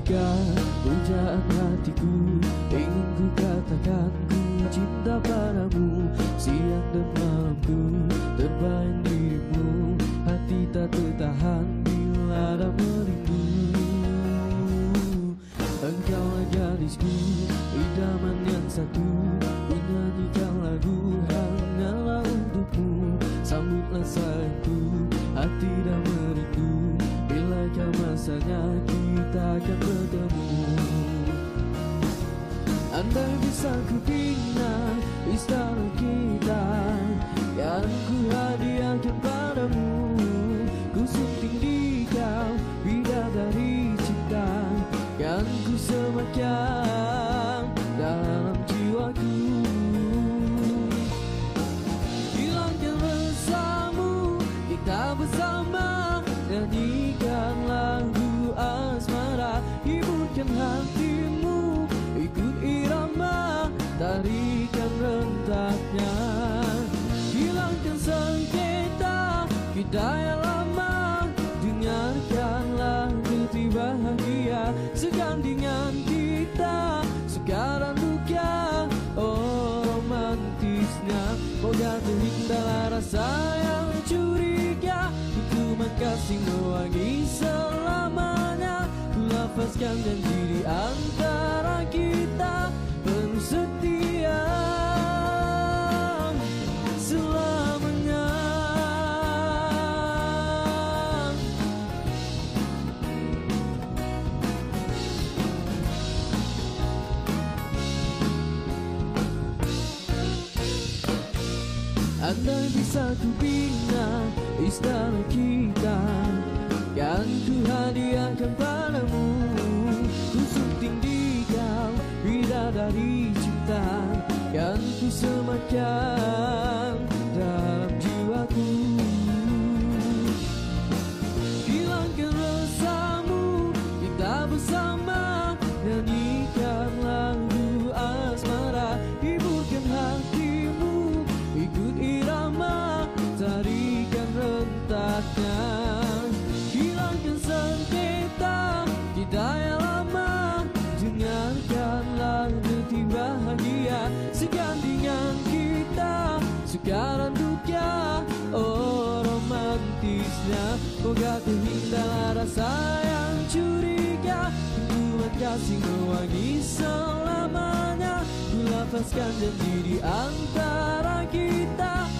ketika pujaan hatiku ingin ku katakan ku cinta padamu. Siang dan malamku terbayang dirimu, hati tak tertahan bila ada merindu. Engkaulah gadisku, idaman yang satu, ku nyanyikan lagu hanyalah untukmu. Sambutlah sayangku, hati dah merindu, bilakah masanya kita akan bertemu. Andai bisa ku bina istana kita, yang ku hadiahkan padamu. Ku sunting di kau bidadari cinta, yang ku sematkan dalam jiwaku. Hilangkan resamu, kita bersama nyanyikan lagu asmara. Hiburkan hatimu, ikut irama, tarikan rentaknya. Hilangkan sengketa kita yang lama, dengarkanlah detik bahagia. Segandingan kita sekarang duka, oh romantisnya. Moga terhindar rasa yang curiga, hukuman kasih mewangi selamanya. Ku lafazkan janji di antara kita, penuh setia selamanya. Andai bisa ku bina istana kita, yang ku hadiahkan padamu. Ku sunting di kau bidadari cinta, yang ku sematkan dalam jiwaku. Hilangkan resamu, kita bersama nyanyikan lagu asmara. Hiburkan hatimu, ikut irama, tarikan rentaknya. Hilangkan sengketa kita yang lama, dengarkanlah detik bahagia. Segandingan kita sekarang duka, oh romantisnya. Moga terhindar rasa yang curiga, hubungan kasih mewangi selamanya. Ku lafazkan janji di antara kita,